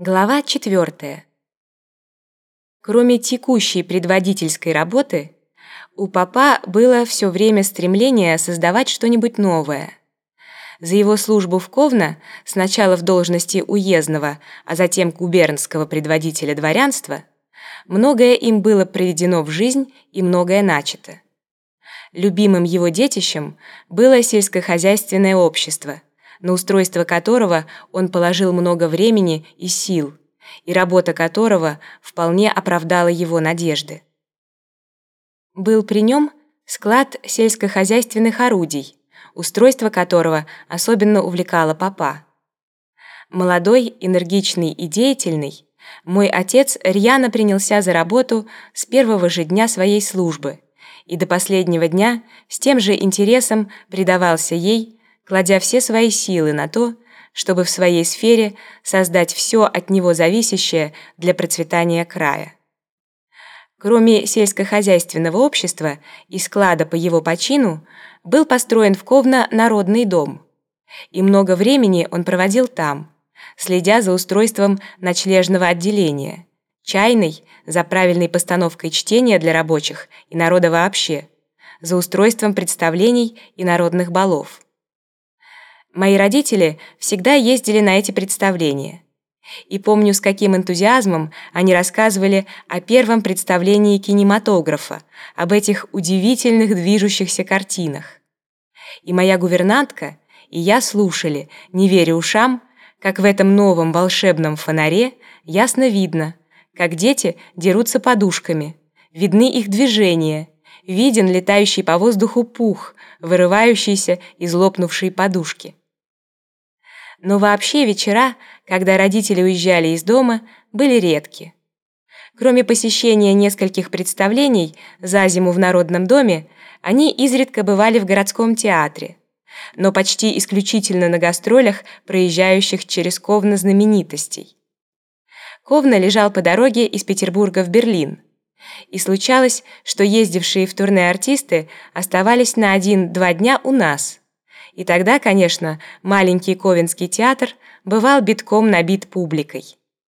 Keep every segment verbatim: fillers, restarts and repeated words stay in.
Глава четвертая. Кроме текущей предводительской работы, у папа было все время стремление создавать что-нибудь новое. За его службу в Ковно, сначала в должности уездного, а затем губернского предводителя дворянства, многое им было приведено в жизнь и многое начато. Любимым его детищем было сельскохозяйственное общество, на устройство которого он положил много времени и сил, и работа которого вполне оправдала его надежды. Был при нем склад сельскохозяйственных орудий, устройство которого особенно увлекало папа. Молодой, энергичный и деятельный, мой отец рьяно принялся за работу с первого же дня своей службы и до последнего дня с тем же интересом предавался ей, кладя все свои силы на то, чтобы в своей сфере создать все от него зависящее для процветания края. Кроме сельскохозяйственного общества и склада по его почину, был построен в Ковно народный дом, и много времени он проводил там, следя за устройством ночлежного отделения, чайной, за правильной постановкой чтения для рабочих и народа вообще, за устройством представлений и народных балов. Мои родители всегда ездили на эти представления, и помню, с каким энтузиазмом они рассказывали о первом представлении кинематографа, об этих удивительных движущихся картинах. И моя гувернантка, и я слушали, не веря ушам, как в этом новом волшебном фонаре ясно видно, как дети дерутся подушками, видны их движения, виден летающий по воздуху пух, вырывающийся из лопнувшей подушки. Но вообще вечера, когда родители уезжали из дома, были редки. Кроме посещения нескольких представлений за зиму в Народном доме, они изредка бывали в городском театре, но почти исключительно на гастролях, проезжающих через Ковно знаменитостей. Ковно лежал по дороге из Петербурга в Берлин, и случалось, что ездившие в турне артисты оставались на один-два дня у нас. И тогда, конечно, маленький Ковенский театр бывал битком набит публикой.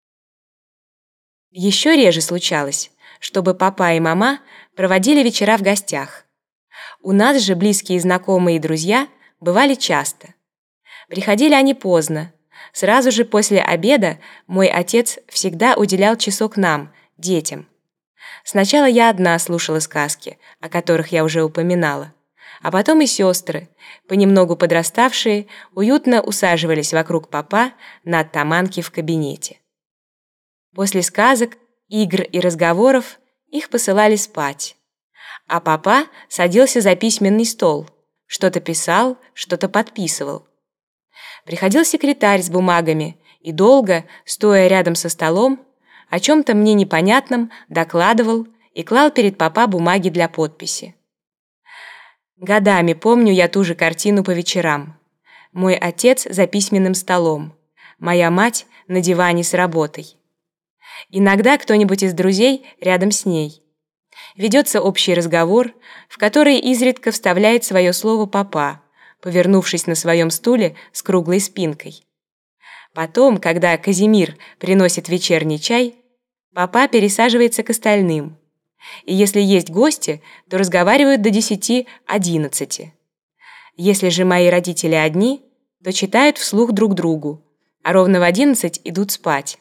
Еще реже случалось, чтобы папа и мама проводили вечера в гостях. У нас же близкие знакомые и друзья бывали часто. Приходили они поздно. Сразу же после обеда мой отец всегда уделял часок нам, детям. Сначала я одна слушала сказки, о которых я уже упоминала, а потом и сестры, понемногу подраставшие, уютно усаживались вокруг папа на оттаманке в кабинете. После сказок, игр и разговоров их посылали спать, а папа садился за письменный стол, что-то писал, что-то подписывал. Приходил секретарь с бумагами и долго, стоя рядом со столом, о чем-то мне непонятном докладывал и клал перед папа бумаги для подписи. Годами помню я ту же картину по вечерам. Мой отец за письменным столом, моя мать на диване с работой. Иногда кто-нибудь из друзей рядом с ней. Ведется общий разговор, в который изредка вставляет свое слово папа, повернувшись на своем стуле с круглой спинкой. Потом, когда Казимир приносит вечерний чай, папа пересаживается к остальным. И если есть гости, то разговаривают до десяти-одиннадцати. Если же мои родители одни, то читают вслух друг другу, а ровно в одиннадцать идут спать.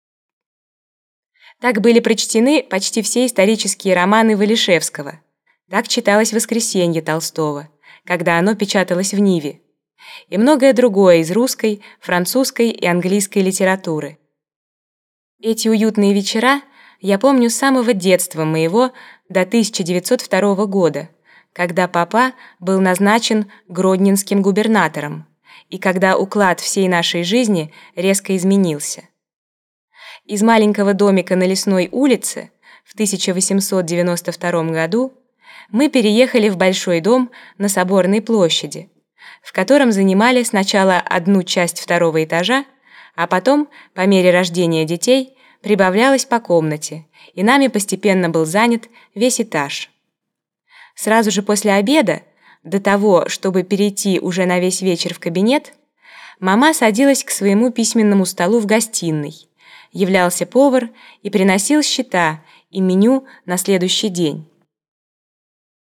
Так были прочтены почти все исторические романы Валишевского. Так читалось «Воскресенье» Толстого, когда оно печаталось в Ниве, и многое другое из русской, французской и английской литературы. Эти уютные вечера я помню с самого детства моего до тысяча девятьсот второго года, когда папа был назначен гродненским губернатором и когда уклад всей нашей жизни резко изменился. Из маленького домика на Лесной улице в тысяча восемьсот девяносто втором году мы переехали в большой дом на Соборной площади, в котором занимали сначала одну часть второго этажа, а потом, по мере рождения детей, прибавлялось по комнате, и нами постепенно был занят весь этаж. Сразу же после обеда, до того, чтобы перейти уже на весь вечер в кабинет, мама садилась к своему письменному столу в гостиной, Являлся повар и приносил счета и меню на следующий день.